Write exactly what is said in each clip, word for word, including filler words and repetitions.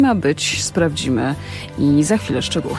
Ma być, sprawdzimy i za chwilę szczegóły.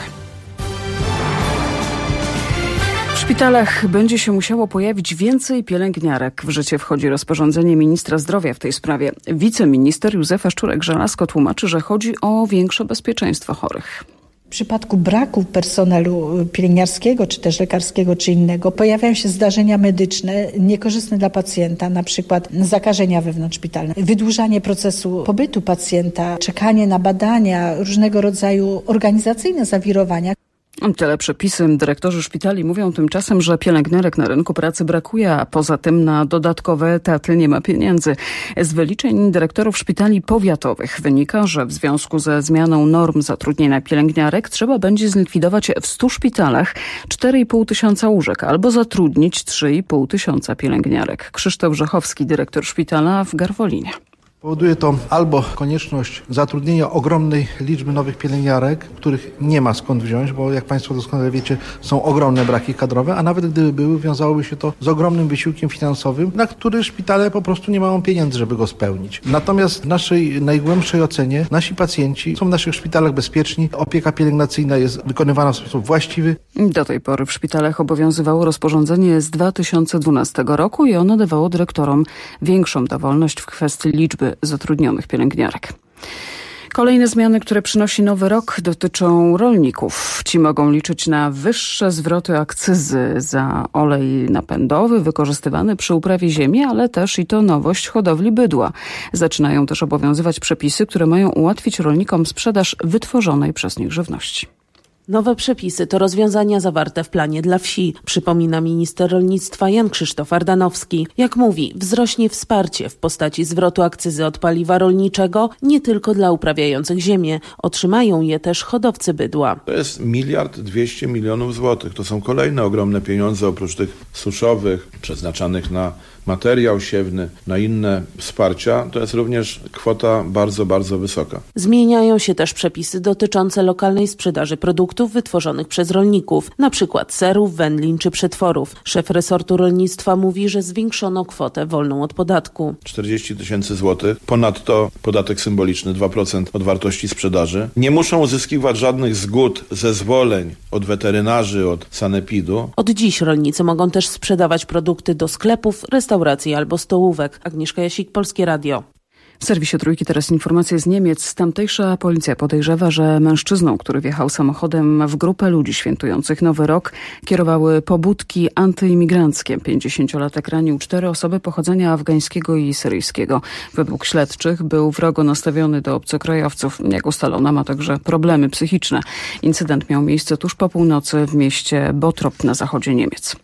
W szpitalach będzie się musiało pojawić więcej pielęgniarek. W życie wchodzi rozporządzenie ministra zdrowia w tej sprawie. Wiceminister Józefa Szczurek-Żelazko tłumaczy, że chodzi o większe bezpieczeństwo chorych. W przypadku braku personelu pielęgniarskiego, czy też lekarskiego, czy innego, pojawiają się zdarzenia medyczne niekorzystne dla pacjenta, na przykład zakażenia wewnątrzszpitalne, wydłużanie procesu pobytu pacjenta, czekanie na badania, różnego rodzaju organizacyjne zawirowania. Tyle przepisy. Dyrektorzy szpitali mówią tymczasem, że pielęgniarek na rynku pracy brakuje, a poza tym na dodatkowe etaty nie ma pieniędzy. Z wyliczeń dyrektorów szpitali powiatowych wynika, że w związku ze zmianą norm zatrudnienia pielęgniarek trzeba będzie zlikwidować w stu szpitalach cztery i pół tysiąca łóżek albo zatrudnić trzy i pół tysiąca pielęgniarek. Krzysztof Rzechowski, dyrektor szpitala w Garwolinie. Powoduje to albo konieczność zatrudnienia ogromnej liczby nowych pielęgniarek, których nie ma skąd wziąć, bo jak Państwo doskonale wiecie, są ogromne braki kadrowe, a nawet gdyby były, wiązałoby się to z ogromnym wysiłkiem finansowym, na który szpitale po prostu nie mają pieniędzy, żeby go spełnić. Natomiast w naszej najgłębszej ocenie nasi pacjenci są w naszych szpitalach bezpieczni, opieka pielęgnacyjna jest wykonywana w sposób właściwy. Do tej pory w szpitalach obowiązywało rozporządzenie z dwa tysiące dwunastego roku i ono dawało dyrektorom większą dowolność w kwestii liczby zatrudnionych pielęgniarek. Kolejne zmiany, które przynosi nowy rok, dotyczą rolników. Ci mogą liczyć na wyższe zwroty akcyzy za olej napędowy wykorzystywany przy uprawie ziemi, ale też i to nowość hodowli bydła. Zaczynają też obowiązywać przepisy, które mają ułatwić rolnikom sprzedaż wytworzonej przez nich żywności. Nowe przepisy to rozwiązania zawarte w planie dla wsi, przypomina minister rolnictwa Jan Krzysztof Ardanowski. Jak mówi, wzrośnie wsparcie w postaci zwrotu akcyzy od paliwa rolniczego nie tylko dla uprawiających ziemię. Otrzymają je też hodowcy bydła. To jest miliard dwieście milionów złotych. To są kolejne ogromne pieniądze oprócz tych suszowych, przeznaczanych na materiał siewny, na inne wsparcia. To jest również kwota bardzo, bardzo wysoka. Zmieniają się też przepisy dotyczące lokalnej sprzedaży produktów wytworzonych przez rolników, na przykład serów, wędlin czy przetworów. Szef resortu rolnictwa mówi, że zwiększono kwotę wolną od podatku. czterdzieści tysięcy złotych, ponadto podatek symboliczny dwa procent od wartości sprzedaży. Nie muszą uzyskiwać żadnych zgód, zezwoleń od weterynarzy, od sanepidu. Od dziś rolnicy mogą też sprzedawać produkty do sklepów, restauracji albo stołówek. Agnieszka Jasik, Polskie Radio. W serwisie Trójki teraz informacje z Niemiec. Tamtejsza policja podejrzewa, że mężczyzną, który wjechał samochodem w grupę ludzi świętujących Nowy Rok, kierowały pobudki antyimigranckie. pięćdziesięciolatek ranił cztery osoby pochodzenia afgańskiego i syryjskiego. Według śledczych był wrogo nastawiony do obcokrajowców. Jak ustalono, ma także problemy psychiczne. Incydent miał miejsce tuż po północy w mieście Bottrop na zachodzie Niemiec.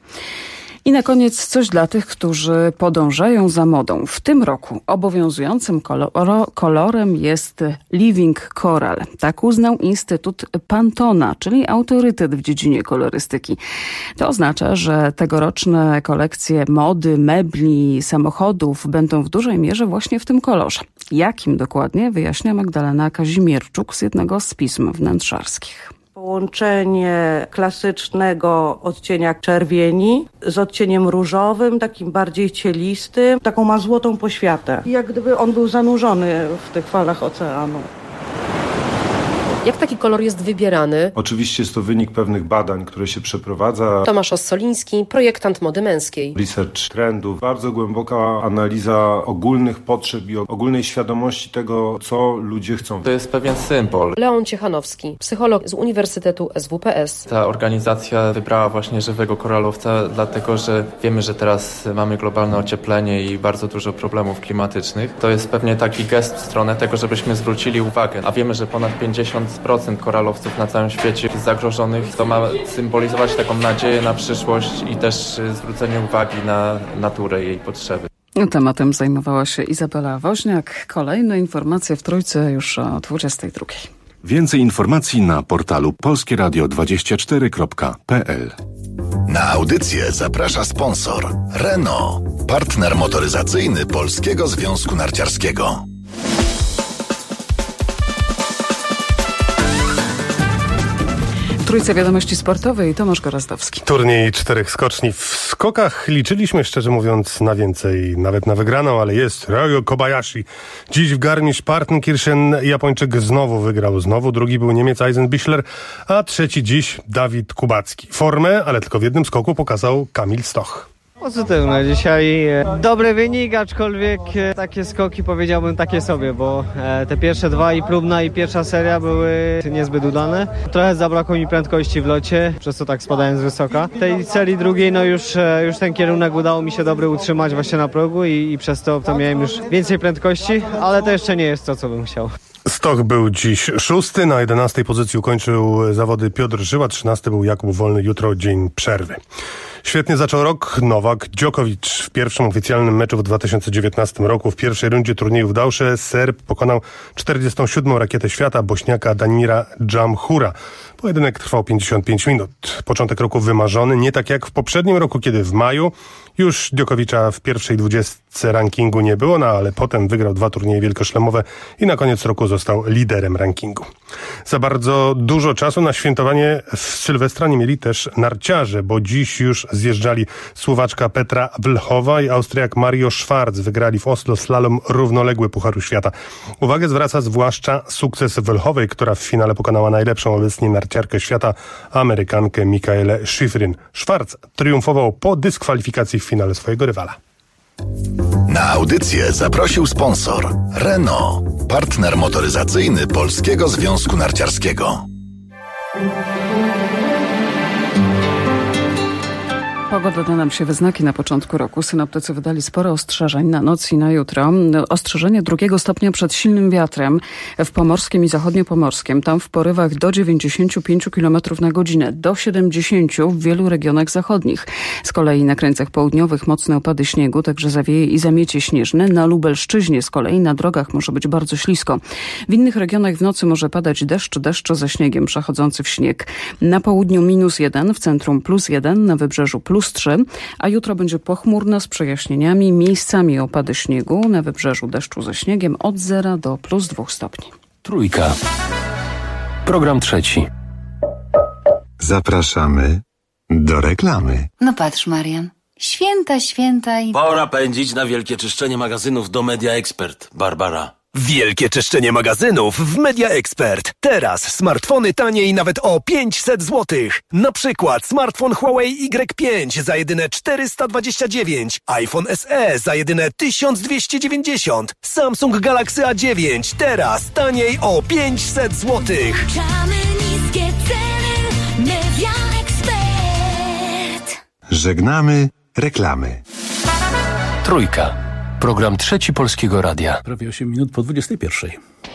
I na koniec coś dla tych, którzy podążają za modą. W tym roku obowiązującym kolor- kolorem jest Living Coral. Tak uznał Instytut Pantona, czyli autorytet w dziedzinie kolorystyki. To oznacza, że tegoroczne kolekcje mody, mebli, samochodów będą w dużej mierze właśnie w tym kolorze. Jakim dokładnie, wyjaśnia Magdalena Kazimierczuk z jednego z pism wnętrzarskich. Połączenie klasycznego odcienia czerwieni z odcieniem różowym, takim bardziej cielistym, taką ma złotą poświatę. Jak gdyby on był zanurzony w tych falach oceanu. Jak taki kolor jest wybierany? Oczywiście jest to wynik pewnych badań, które się przeprowadza. Tomasz Ossoliński, projektant mody męskiej. Research trendów, bardzo głęboka analiza ogólnych potrzeb i ogólnej świadomości tego, co ludzie chcą. To jest pewien symbol. Leon Ciechanowski, psycholog z Uniwersytetu S W P S. Ta organizacja wybrała właśnie żywego koralowca, dlatego że wiemy, że teraz mamy globalne ocieplenie i bardzo dużo problemów klimatycznych. To jest pewnie taki gest w stronę tego, żebyśmy zwrócili uwagę. A wiemy, że ponad pięćdziesiąt procent koralowców na całym świecie jest zagrożonych. To ma symbolizować taką nadzieję na przyszłość i też zwrócenie uwagi na naturę i jej potrzeby. Tematem zajmowała się Izabela Woźniak. Kolejne informacje w Trójce już o dwudziestej drugiej. Więcej informacji na portalu polskie radio dwadzieścia cztery kropka p l. Na audycję zaprasza sponsor Renault, partner motoryzacyjny Polskiego Związku Narciarskiego. Trójce wiadomości sportowej Tomasz Gorazdowski. Turniej czterech skoczni. W skokach liczyliśmy, szczerze mówiąc, na więcej, nawet na wygraną, ale jest Ryo Kobayashi. Dziś w Garmisch-Partenkirchen Japończyk znowu wygrał. Znowu drugi był Niemiec Eisenbichler, a trzeci dziś Dawid Kubacki. Formę, ale tylko w jednym skoku pokazał Kamil Stoch. Pozytywne. Dzisiaj dobry wynik, aczkolwiek takie skoki powiedziałbym takie sobie, bo te pierwsze dwa i próbna i pierwsza seria były niezbyt udane. Trochę zabrakło mi prędkości w locie, przez co tak spadałem z wysoka. W tej serii drugiej no już, już ten kierunek udało mi się dobry utrzymać właśnie na progu i, i przez to, to miałem już więcej prędkości, ale to jeszcze nie jest to, co bym chciał. Stoch był dziś szósty, na jedenastej pozycji ukończył zawody Piotr Żyła, trzynasty był Jakub Wolny, jutro dzień przerwy. Świetnie zaczął rok Nowak Djokovic w pierwszym oficjalnym meczu w dwa tysiące dziewiętnastym roku. W pierwszej rundzie turnieju w Dausze Serb pokonał czterdziestą siódmą rakietę świata Bośniaka Danira Dżamhura. Pojedynek trwał pięćdziesiąt pięć minut. Początek roku wymarzony, nie tak jak w poprzednim roku, kiedy w maju już Djokovicza w pierwszej dwudziestce rankingu nie było, no ale potem wygrał dwa turnieje wielkoszlemowe i na koniec roku został liderem rankingu. Za bardzo dużo czasu na świętowanie w Sylwestra nie mieli też narciarze, bo dziś już zjeżdżali Słowaczka Petra Vlhova i Austriak Mario Schwarz. Wygrali w Oslo slalom równoległy Pucharu Świata. Uwagę zwraca zwłaszcza sukces Vlhovej, która w finale pokonała najlepszą obecnie narciarkę świata, Amerykankę Mikaelę Shiffrin. Schwarz triumfował po dyskwalifikacji w finale swojego rywala. Na audycję zaprosił sponsor Renault, partner motoryzacyjny Polskiego Związku Narciarskiego. Pogoda da nam się we znaki na początku roku. Synoptycy wydali sporo ostrzeżeń na noc i na jutro. Ostrzeżenie drugiego stopnia przed silnym wiatrem w Pomorskim i Zachodniopomorskim. Tam w porywach do dziewięćdziesięciu pięciu kilometrów na godzinę, do siedemdziesięciu w wielu regionach zachodnich. Z kolei na krańcach południowych mocne opady śniegu, także zawieje i zamiecie śnieżne. Na Lubelszczyźnie z kolei na drogach może być bardzo ślisko. W innych regionach w nocy może padać deszcz, deszcz ze śniegiem przechodzący w śnieg. Na południu minus jeden, w centrum plus jeden, na wybrzeżu plus trzy, a jutro będzie pochmurno z przejaśnieniami, miejscami opady śniegu, na wybrzeżu deszczu ze śniegiem od zera do plus dwóch stopni. Trójka. Program trzeci. Zapraszamy do reklamy. No patrz, Marian. Święta, święta i... Pora pędzić na wielkie czyszczenie magazynów do Media Expert, Barbara. Wielkie czyszczenie magazynów w Media Expert. Teraz smartfony taniej nawet o pięćset złotych. Na przykład smartfon Huawei Y pięć za jedyne czterysta dwadzieścia dziewięć, iPhone S E za jedyne tysiąc dwieście dziewięćdziesiąt, Samsung Galaxy A dziewięć teraz taniej o pięćset złotych. Niskie ceny. Media Expert. Żegnamy reklamy. Trójka. Program trzeci Polskiego Radia. Prawie osiem minut po dwudziestej pierwszej.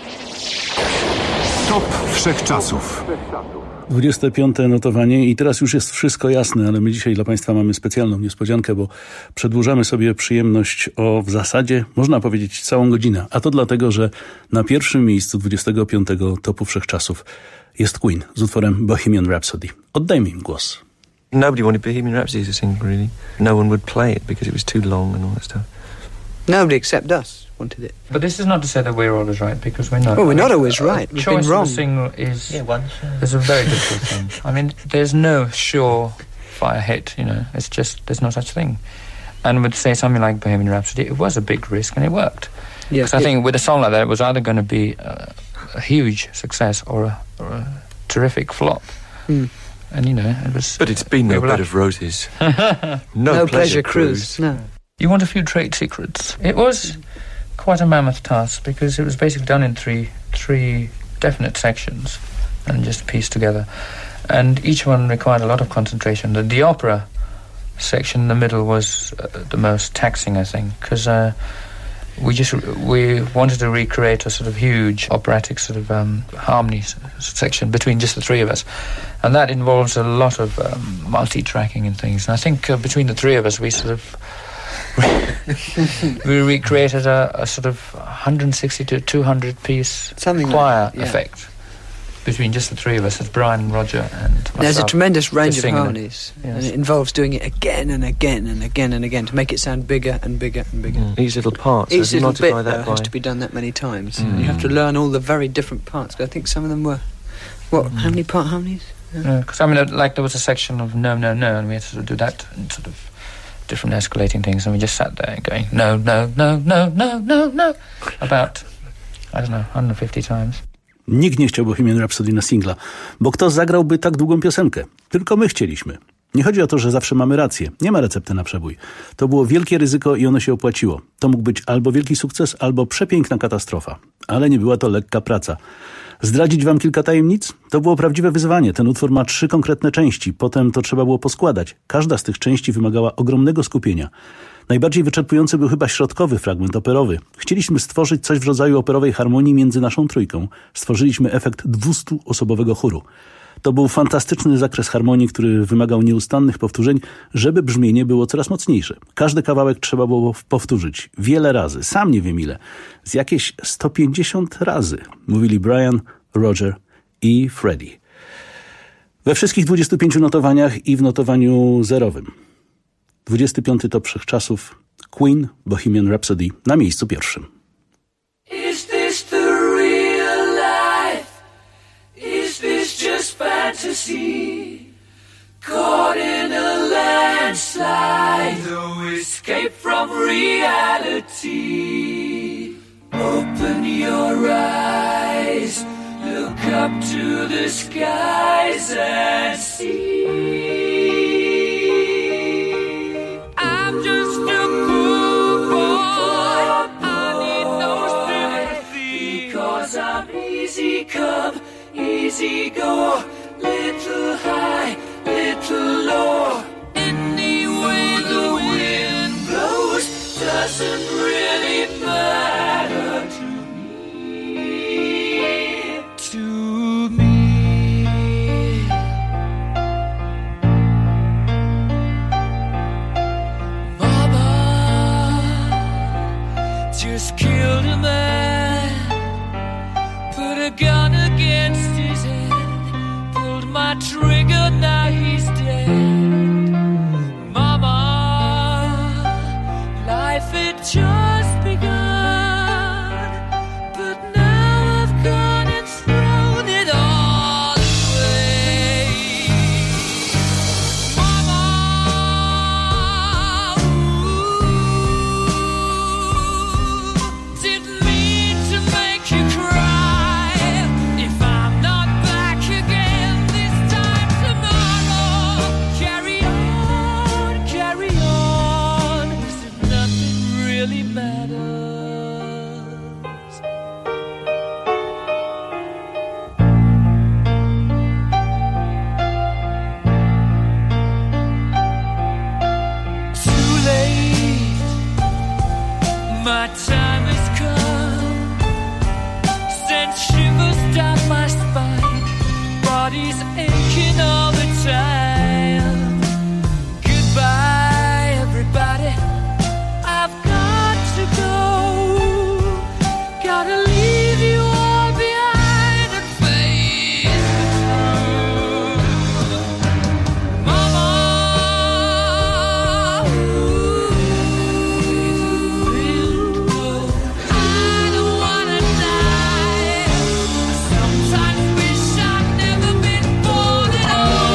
Top wszechczasów. dwudzieste piąte notowanie i teraz już jest wszystko jasne, ale my dzisiaj dla Państwa mamy specjalną niespodziankę, bo przedłużamy sobie przyjemność o w zasadzie, można powiedzieć, całą godzinę. A to dlatego, że na pierwszym miejscu dwudziestego piątego topu wszechczasów jest Queen z utworem Bohemian Rhapsody. Oddajmy im głos. Nobody wanted Bohemian Rhapsody to sing, really. No one would play it because it was too long and all that stuff. Nobody except us wanted it. But this is not to say that we're always right, because we're not. Well, we're not always right. We've been wrong. Choice of a single is, yeah, one, sure. is a very difficult thing. I mean, there's no sure fire hit, you know. It's just, there's no such thing. And with, say, something like Bohemian Rhapsody, it was a big risk and it worked. Yes. Because I think with a song like that, it was either going to be a, a huge success or a, or a terrific flop. Mm. And, you know, it was... But it's been no bed of roses. no, no pleasure, pleasure cruise. cruise. No. You want a few trade secrets. It was quite a mammoth task because it was basically done in three three definite sections and just pieced together. And each one required a lot of concentration. The, the opera section in the middle was uh, the most taxing, I think, because uh, we just we wanted to recreate a sort of huge operatic sort of um, harmony s- section between just the three of us. And that involves a lot of um, multi-tracking and things. And I think uh, between the three of us, we sort of we recreated a, a sort of one hundred sixty to two hundred piece Something choir like that, yeah. effect between just the three of us, as Brian and Roger and myself. There's a tremendous range of singing it. harmonies, Yes. and it involves doing it again and again and again and again to make it sound bigger and bigger and bigger. Mm. Each little part, so each little bit multiply that though, has by- to be done that many times. Mm. You have to learn all the very different parts. I think some of them were, what, Mm. how many part harmonies? Because I mean, like there was a section of no, no, no, and we had to sort of do that and sort of different escalating things, and we just sat there going no, no, no, no, no, no, no, about, I don't know, one hundred fifty times. Nikt nie chciał Bohemian Rhapsody na singla, bo kto zagrałby tak długą piosenkę? Tylko my chcieliśmy. Nie chodzi o to, że zawsze mamy rację. Nie ma recepty na przebój. To było wielkie ryzyko i ono się opłaciło. To mógł być albo wielki sukces, albo przepiękna katastrofa. Ale nie była to lekka praca. Zdradzić wam kilka tajemnic? To było prawdziwe wyzwanie. Ten utwór ma trzy konkretne części. Potem to trzeba było poskładać. Każda z tych części wymagała ogromnego skupienia. Najbardziej wyczerpujący był chyba środkowy fragment operowy. Chcieliśmy stworzyć coś w rodzaju operowej harmonii między naszą trójką. Stworzyliśmy efekt dwustuosobowego chóru. To był fantastyczny zakres harmonii, który wymagał nieustannych powtórzeń, żeby brzmienie było coraz mocniejsze. Każdy kawałek trzeba było powtórzyć wiele razy, sam nie wiem ile, z jakieś sto pięćdziesiąt razy, mówili Brian, Roger i Freddie. We wszystkich dwudziestu pięciu notowaniach i w notowaniu zerowym. dwudziesty piąty top wszechczasów, Queen, Bohemian Rhapsody na miejscu pierwszym. Is this the real life? Is this just fantasy? Caught in a landslide, no escape from reality. Open your eyes, look up to the skies and see. I'm just a poor boy, I need no sympathy, because I'm easy come, easy go, little high, little low. Any way the wind blows doesn't really matter to me, to me. Mama just killed a man, put a gun against his head, pulled my trigger, now he's dead. Mama, life had just begun, but now I've gone and thrown it all away. Mama, ooh, didn't mean to make you cry. If I'm not back again this time tomorrow, carry on, carry on, as if nothing really matters. Too late, my time has come, sent shivers down my spine, body's aching all the time. Goodbye, everybody, I've got to go, gotta leave you all behind and face the truth. Mama, ooh, I don't wanna die. Sometimes wish I'd never been born at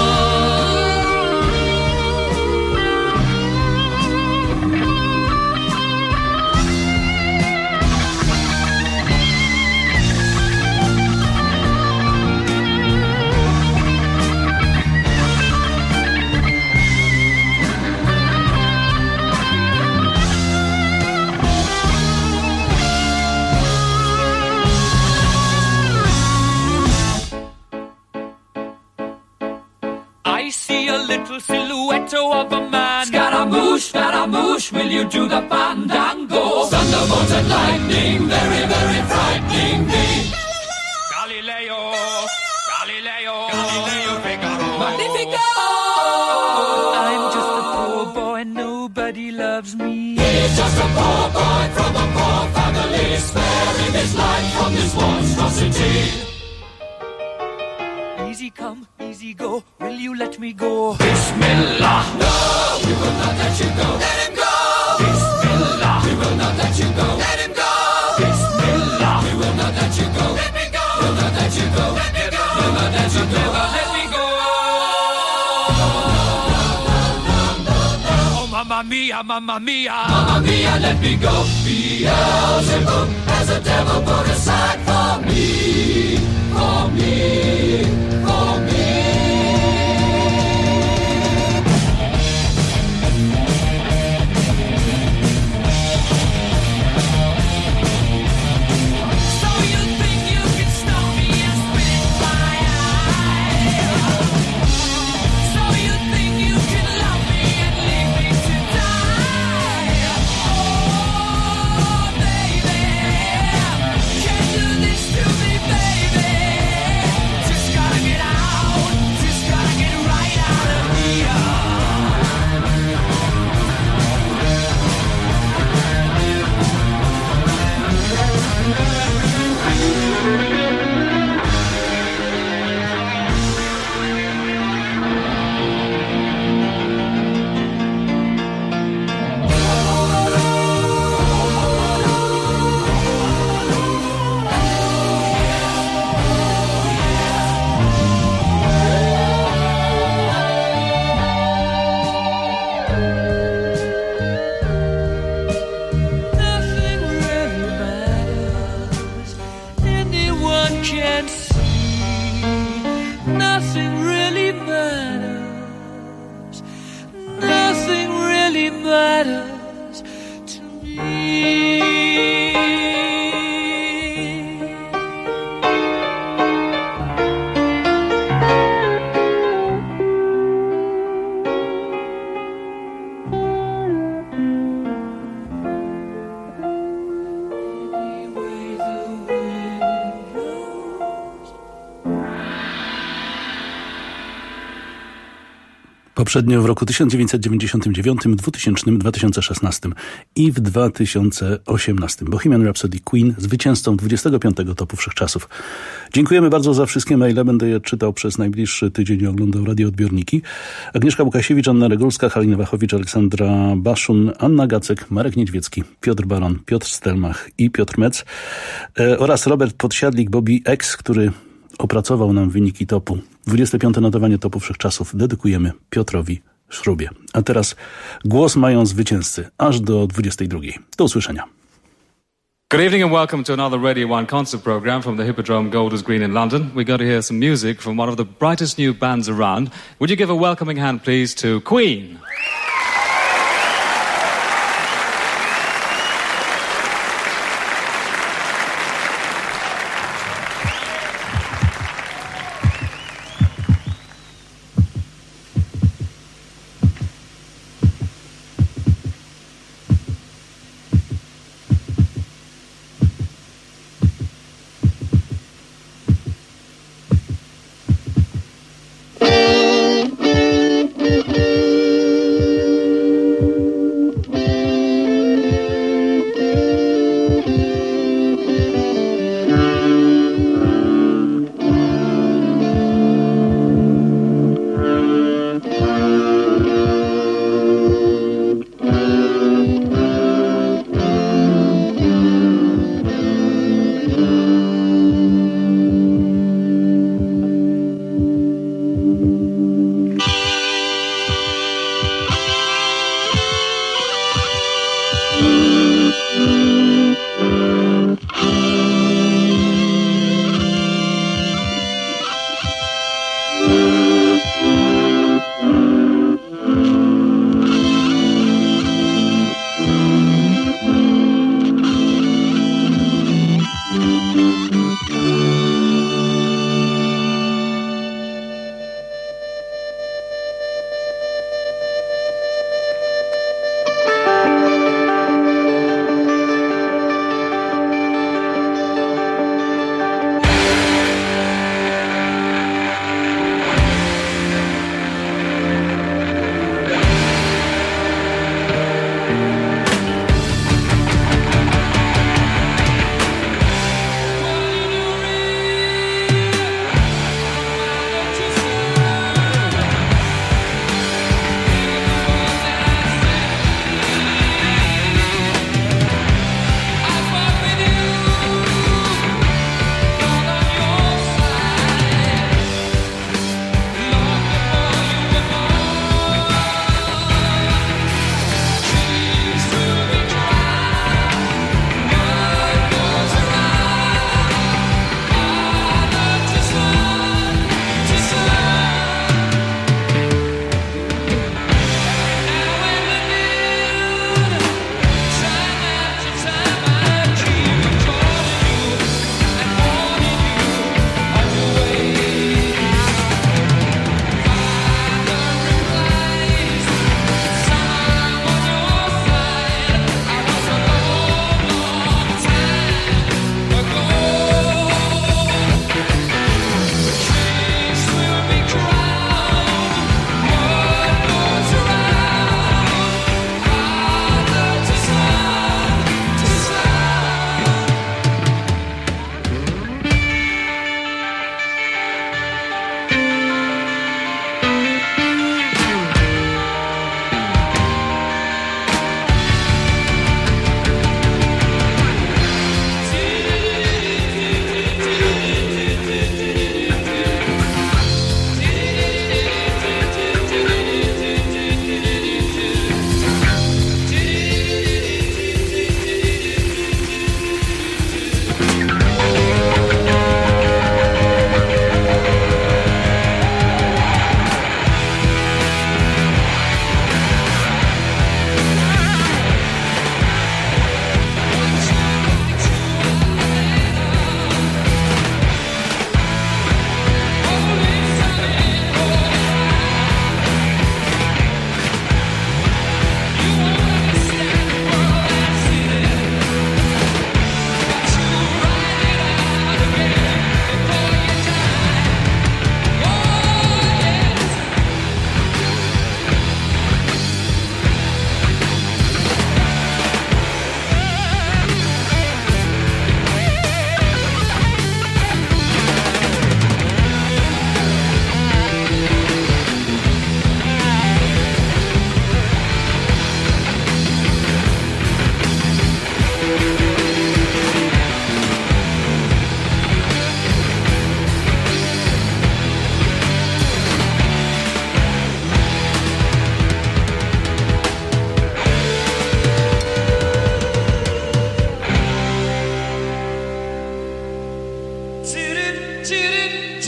I see a little silhouette of a man. Scaramouche, Scaramouche, will you do the fandango? Thunderbolt and lightning, very, very frightening me. Galileo, Galileo, Galileo Figaro. Magnifico! I'm just a poor boy, nobody loves me. He's just a poor boy from a poor family, sparing his life from this monstrosity. Easy come, easy go, will you let me go? Bismillah! No, we will not let you go. Let him go! Bismillah! We will not let you go. Let him go! Bismillah! We will not let you go. Let me go! We'll not let you go. Let me go! We'll not let you go. Never let me go. Mamma mia, mamma mia, mamma mia, let me go. Beelzebub has a devil put aside for me, for me, for me. Poprzednio w roku tysiąc dziewięćset dziewięćdziesiątym dziewiątym, dwutysięcznym, dwa tysiące szesnastym i w dwa tysiące osiemnastym. Bohemian Rhapsody Queen, zwycięzcą dwudziestego piątego topu wszechczasów. Dziękujemy bardzo za wszystkie maile. Będę je czytał przez najbliższy tydzień i oglądał radioodbiorniki. Agnieszka Łukasiewicz, Anna Regulska, Halina Wachowicz, Aleksandra Baszun, Anna Gacek, Marek Niedźwiecki, Piotr Baron, Piotr Stelmach i Piotr Metz e, oraz Robert Podsiadlik, Bobby X, który opracował nam wyniki topu. dwudzieste piąte notowanie topu wszechczasów dedykujemy Piotrowi Szrubie. A teraz głos mają zwycięzcy aż do dwudziestej drugiej. Do usłyszenia. Good evening and welcome to another Radio one concert program from the Hippodrome Golders Green in London. We're going to hear some music from one of the brightest new bands around. Would you give a welcoming hand, please, to Queen?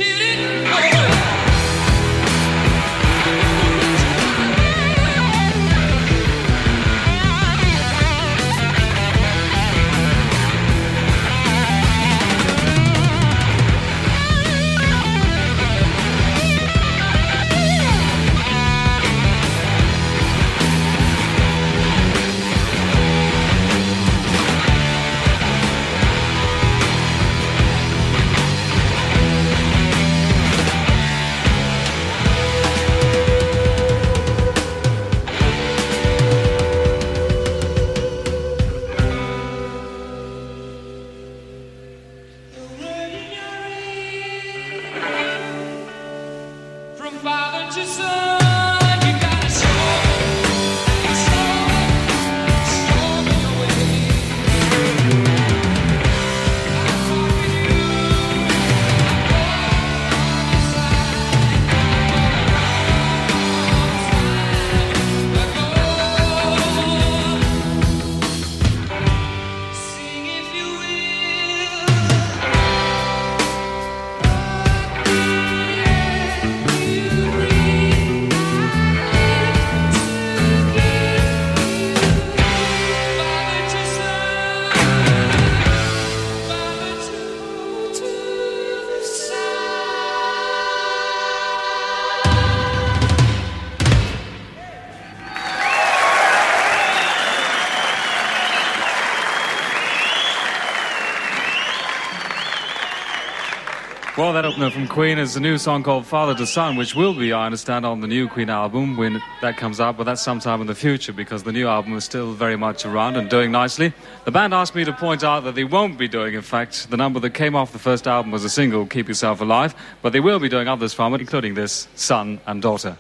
Well, that opener from Queen is a new song called Father to Son, which will be, I understand, on the new Queen album when that comes out, but that's sometime in the future because the new album is still very much around and doing nicely. The band asked me to point out that they won't be doing, in fact, the number that came off the first album was a single, Keep Yourself Alive, but they will be doing others from it, including this, Son and Daughter.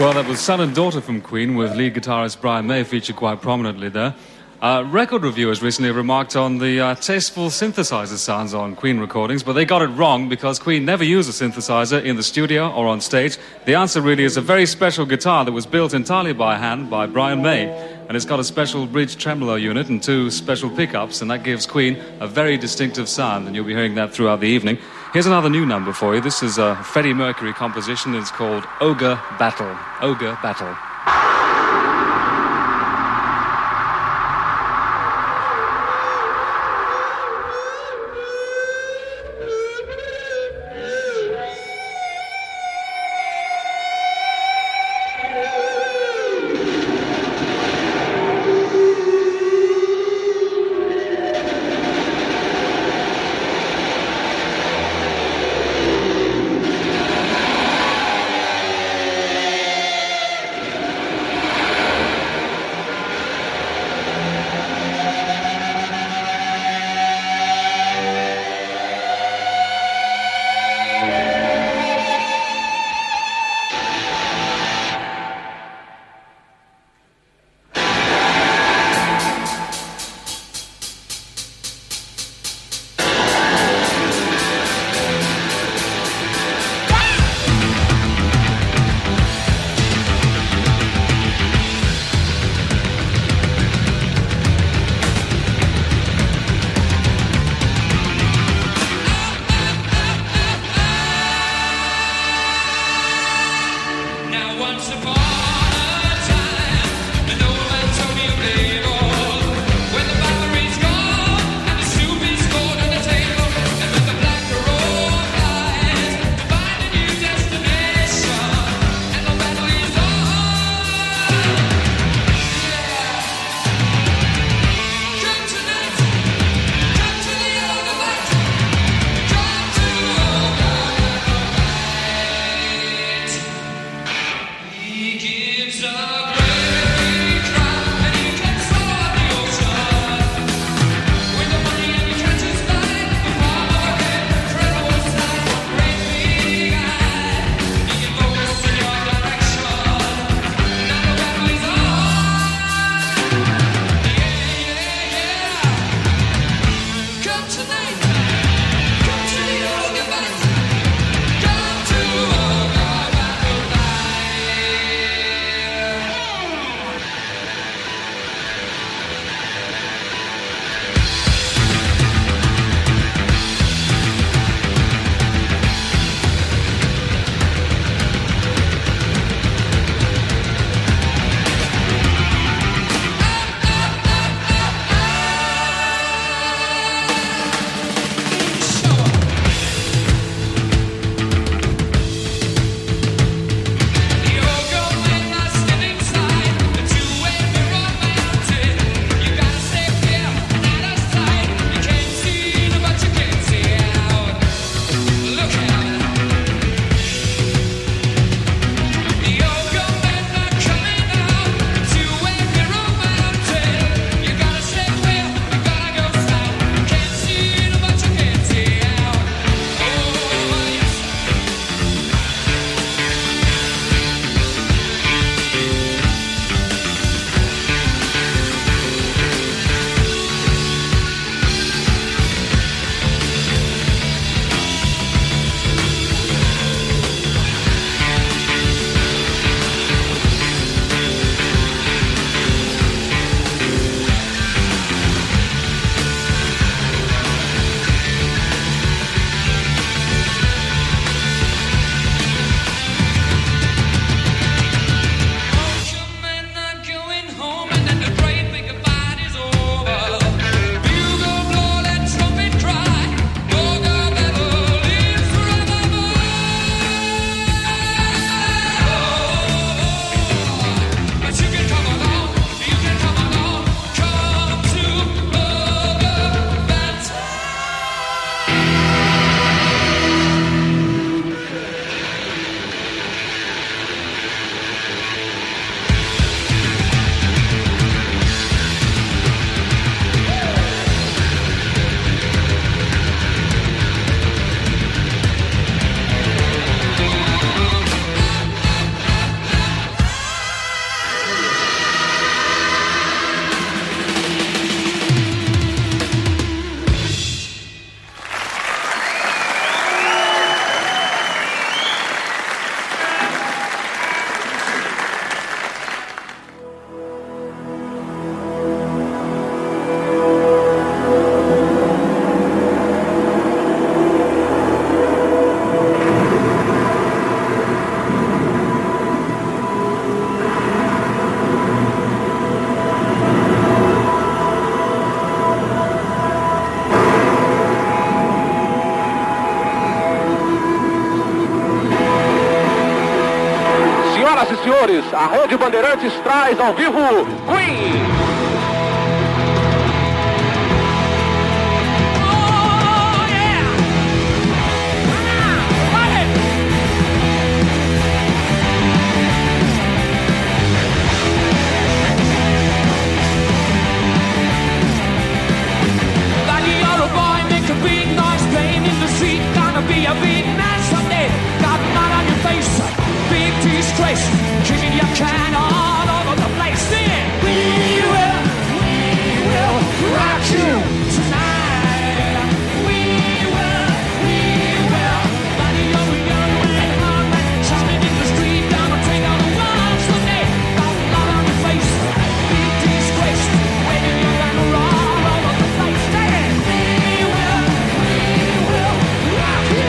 Well, that was Son and Daughter from Queen, with lead guitarist Brian May featured quite prominently there. Uh, record reviewers recently remarked on the uh, tasteful synthesizer sounds on Queen recordings, but they got it wrong because Queen never used a synthesizer in the studio or on stage. The answer really is a very special guitar that was built entirely by hand by Brian May, and it's got a special bridge tremolo unit and two special pickups, and that gives Queen a very distinctive sound, and you'll be hearing that throughout the evening. Here's another new number for you. This is a Freddie Mercury composition. It's called Ogre Battle. Ogre Battle. senhores, a Rede Bandeirantes traz ao vivo Queen. Be a big man someday. Got mud on your face, big disgrace, kicking your can all over the place. Sing it. We will, we will rock you tonight. We will, we will. Body over young man, hard man, shining in the street, gonna take all the world someday. Got mud on your face, big disgrace, waving your banner all over the place. Sing it. We will, we will rock you.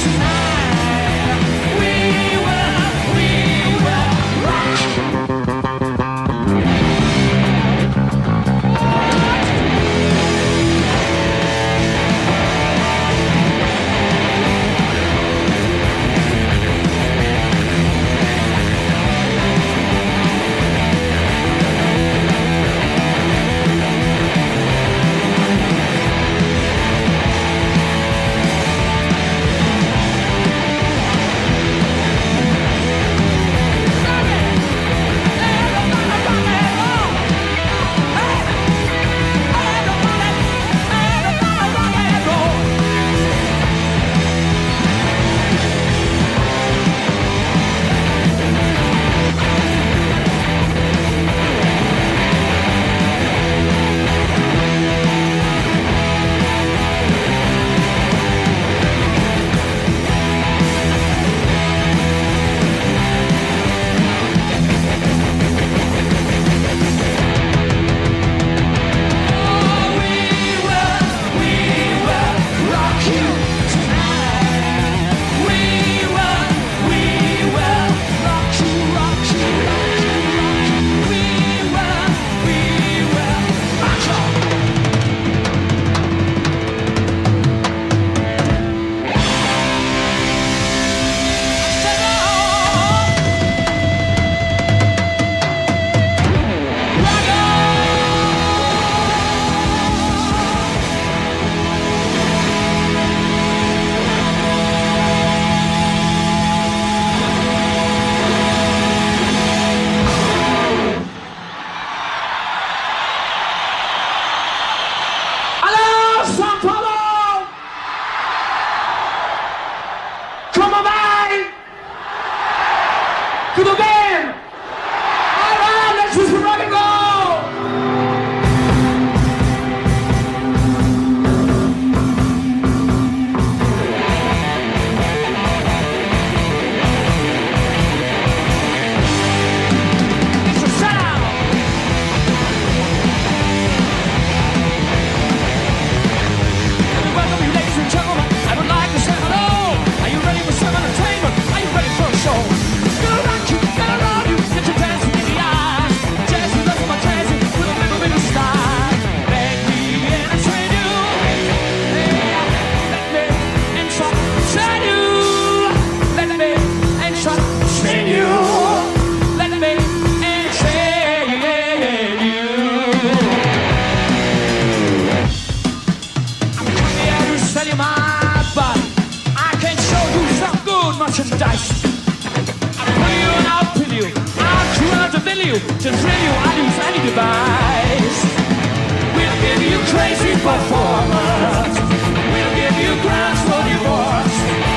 To thrill you, I'll use any device. We'll give you crazy performance. We'll give you grounds for divorce.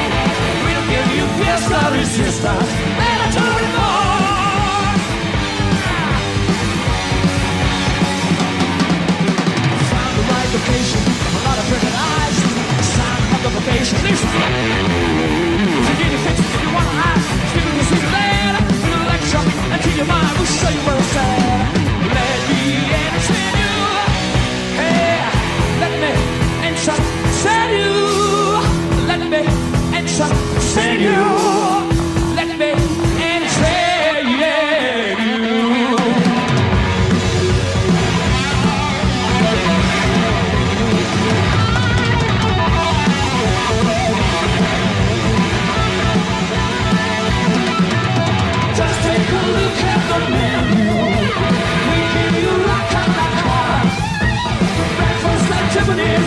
We'll give you fiesta resistance. Mandatory remorse. Find the right location, a lot of pretty eyes. Sign of the vocation. Listen. If you get your fix, if you want to hide, stick with the sweet land. We'll lecture until your mind will show you where it's at. Let me entertain you. Hey, let me entertain you. Let me entertain you. Let me entertain you. Just take a look.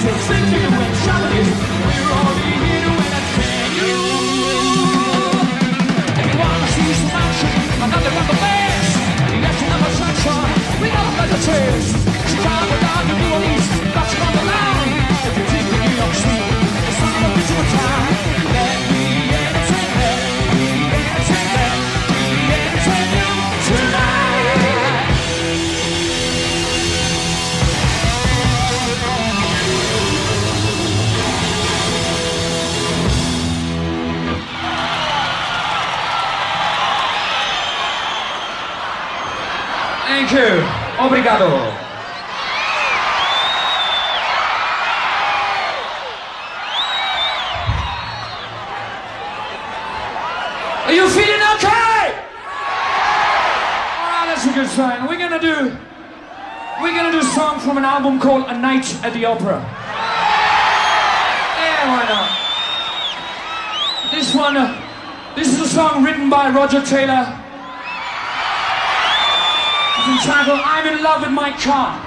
till sing to you and shout at you. We're only here to entertain you. If you wanna see some action, another one the best. Yes, another sunshine, we got better chairs. Chicago down to New Orleans, that's on the line. If you think of New York City, it's not a bit of a time. Let me entertain, let me entertain, let me entertain you tonight. Thank you. Obrigado. Are you feeling okay? Alright, that's a good sign. We're gonna do We're gonna do a song from an album called A Night at the Opera. Yeah, why not? This one uh, this is a song written by Roger Taylor. It's entitled I'm in Love with My Car.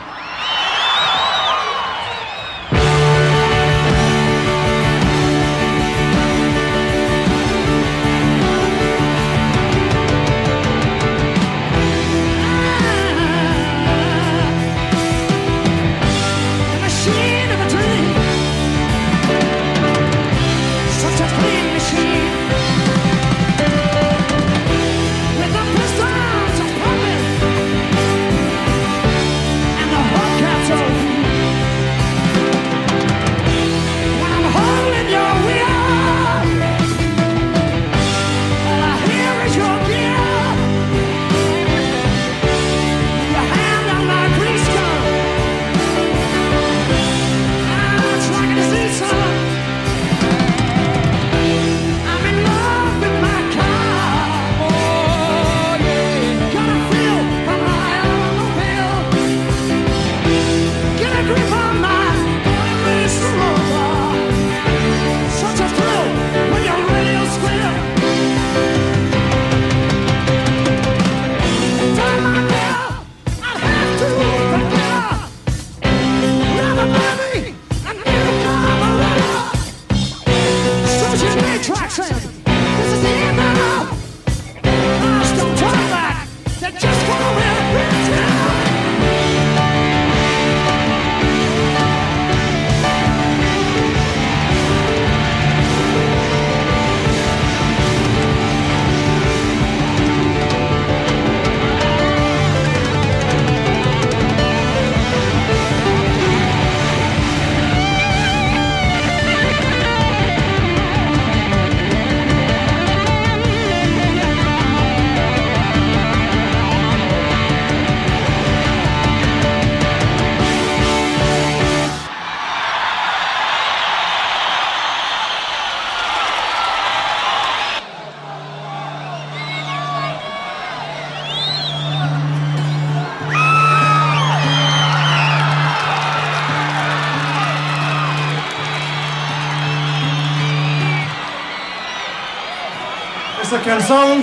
Esta canción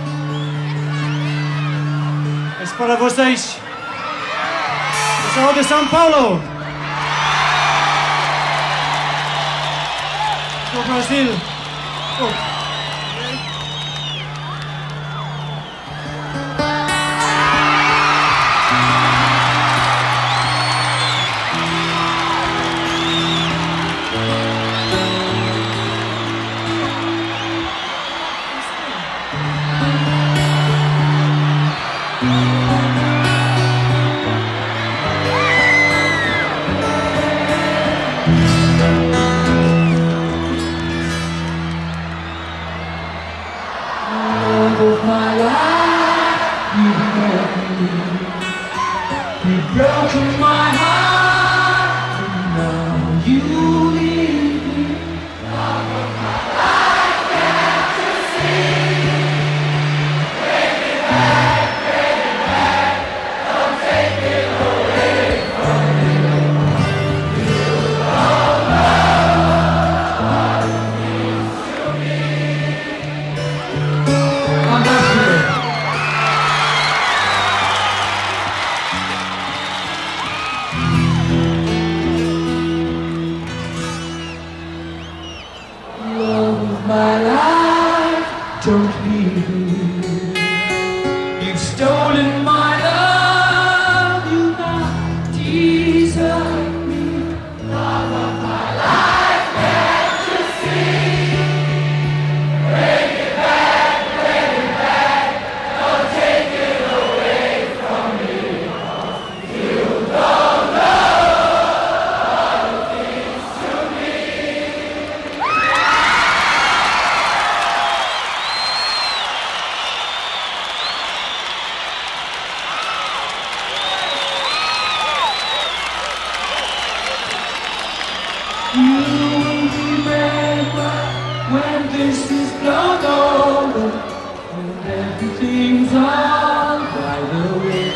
es para vocês. Pessoal de São Paulo, do Brasil. Oh. When this is blown over and everything's all by the way.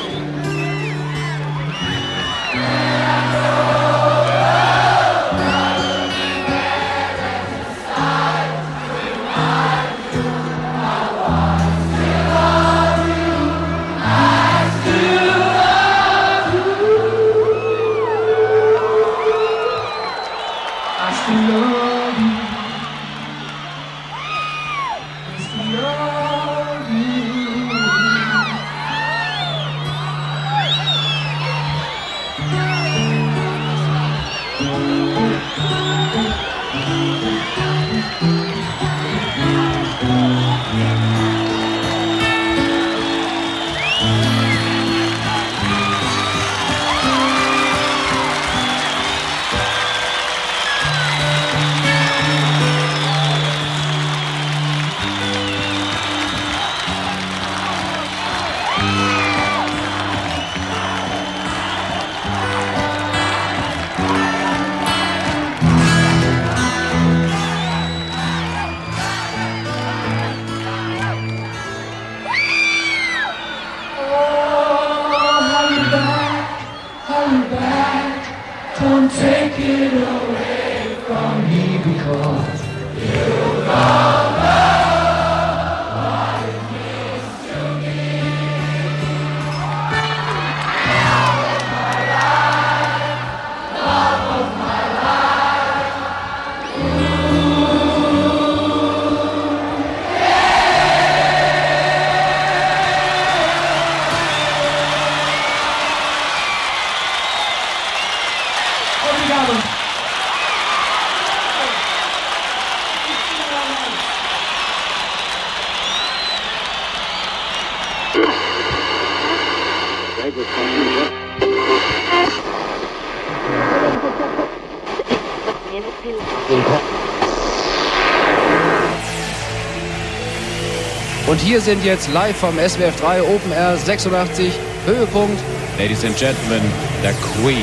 Und hier sind jetzt live vom S W F drei Open Air sechsundachtzig, Höhepunkt, Ladies and Gentlemen, der Queen.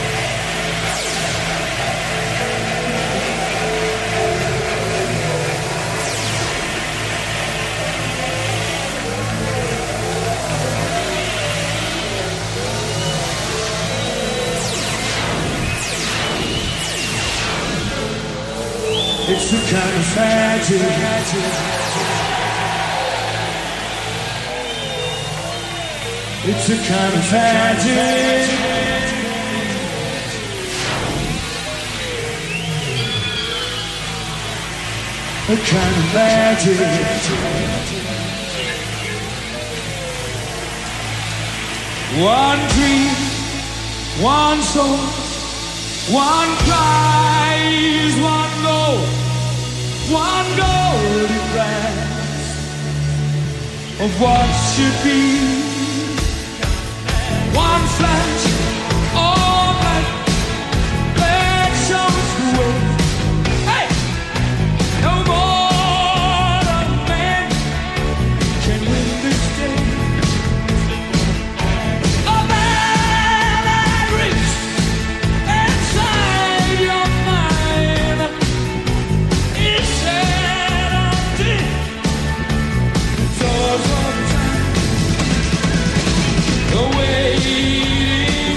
It's the kind of magic. It's a kind of magic. A kind of magic. One dream, one soul, one prize, one goal, one golden glance of what should be. One flash, all that that shows the way. Hey, no mortal man can win this day. A man that reaches inside your mind is set on deep. It's all for time. The way.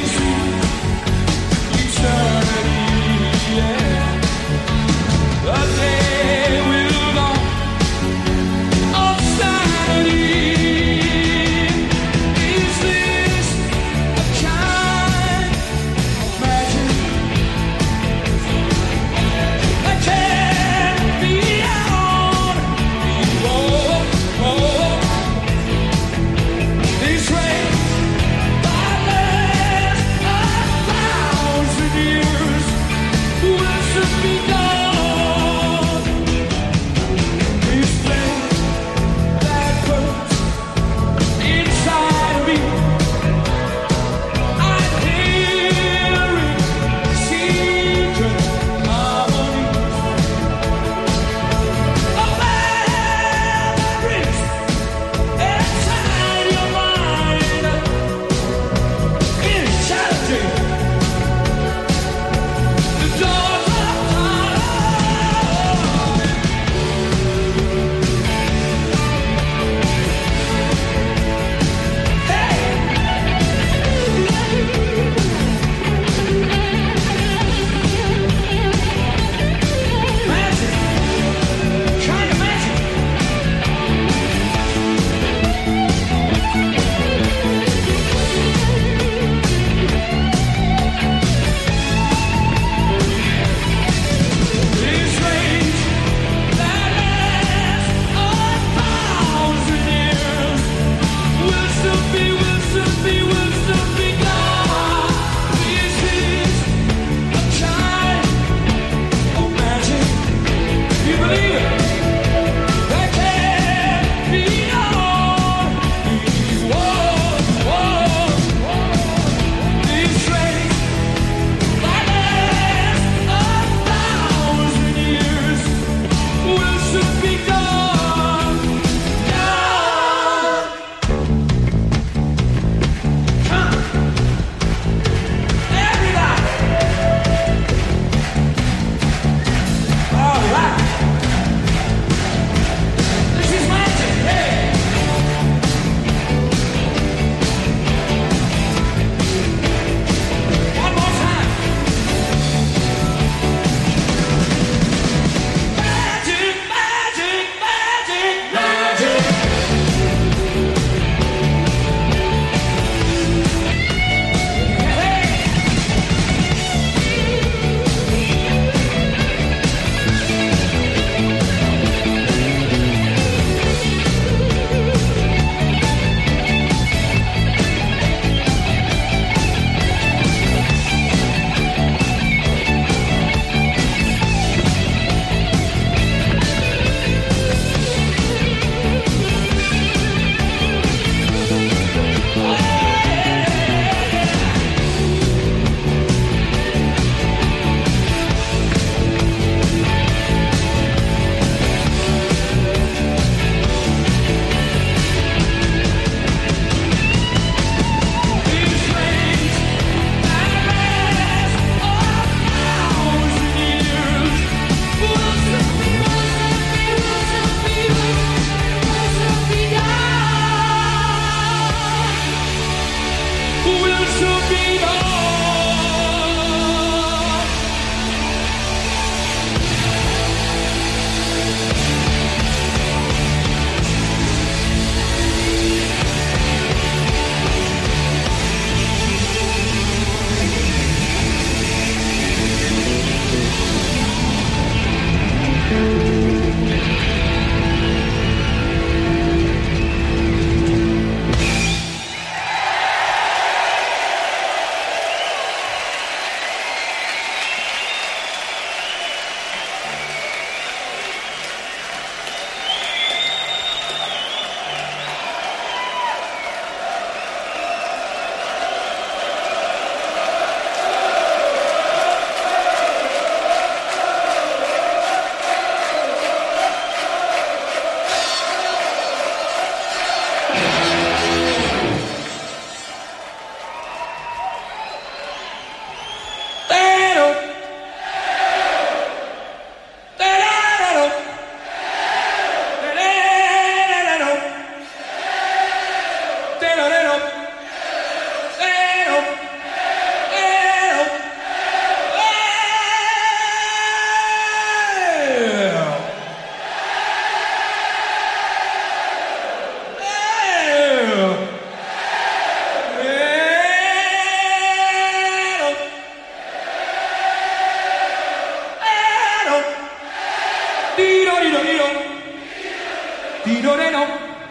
Tirorero,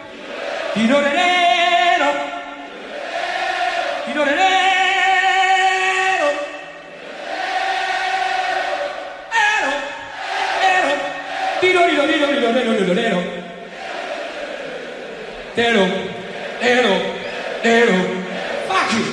tirorero, tirorero, ero, ero, tirorero, tirorero, tirorero, ero, ero, ero, fuck you.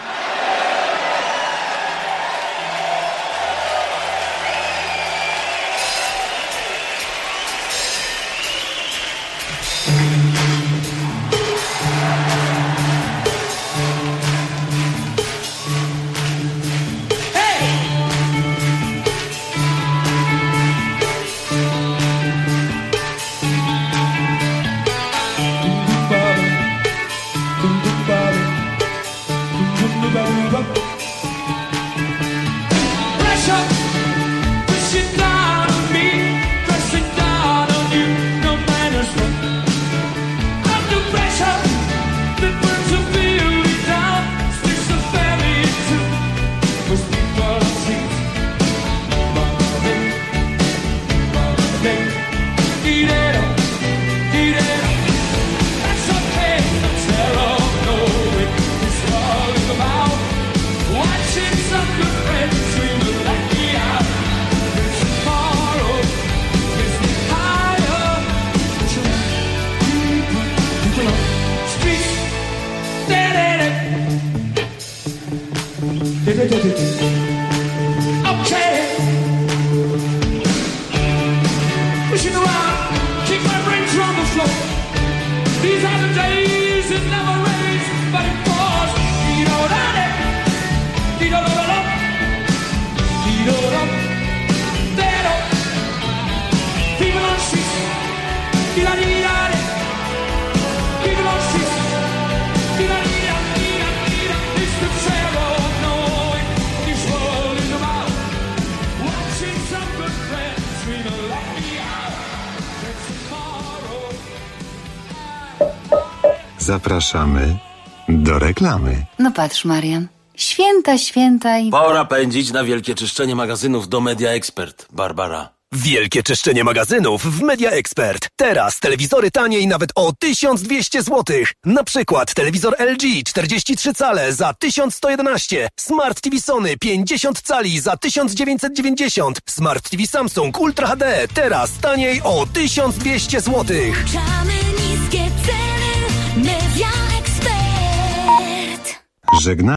Zapraszamy do reklamy. No patrz, Marian. Święta, święta i... Pora pędzić na wielkie czyszczenie magazynów do Media Expert, Barbara. Wielkie czyszczenie magazynów w Media Expert. Teraz telewizory taniej nawet o tysiąc dwieście złotych. Na przykład telewizor L G czterdzieści trzy cale za tysiąc sto jedenaście, Smart T V Sony pięćdziesiąt cali za tysiąc dziewięćset dziewięćdziesiąt, Smart T V Samsung Ultra H D teraz taniej o tysiąc dwieście złotych. Niskie ceny, Media Expert. Żegna